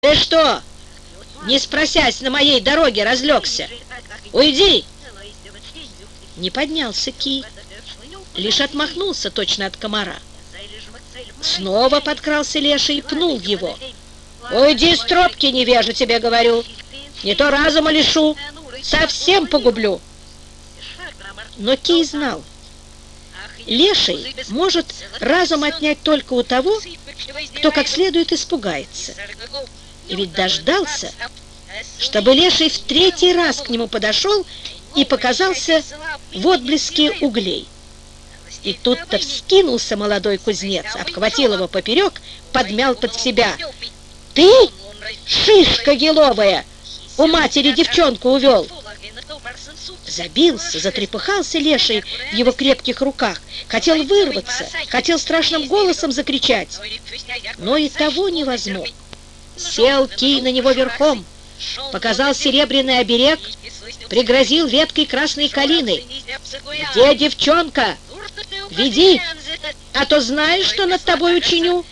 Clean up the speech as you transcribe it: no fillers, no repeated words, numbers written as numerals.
Ты что, не спросясь, на моей дороге разлегся? Уйди!» Не поднялся Ки, лишь отмахнулся точно от комара. Снова подкрался леший и пнул его. «Уйди с тропки, невежа, тебе говорю! Не то разума лишу, совсем погублю!» Но Ки знал, леший может разум отнять только у того, кто как следует испугается. И ведь дождался, чтобы леший в третий раз к нему подошел и показался в отблеске углей. И тут-то вскинулся молодой кузнец, обхватил его поперек, подмял под себя. «Ты, шишка еловая, у матери девчонку увел!» Забился, затрепыхался леший в его крепких руках, хотел вырваться, хотел страшным голосом закричать, но и того не возмог. Сел Ки на него верхом, показал серебряный оберег, пригрозил веткой красной калины. «Где девчонка? Веди, а то знаешь, что над тобой учиню!»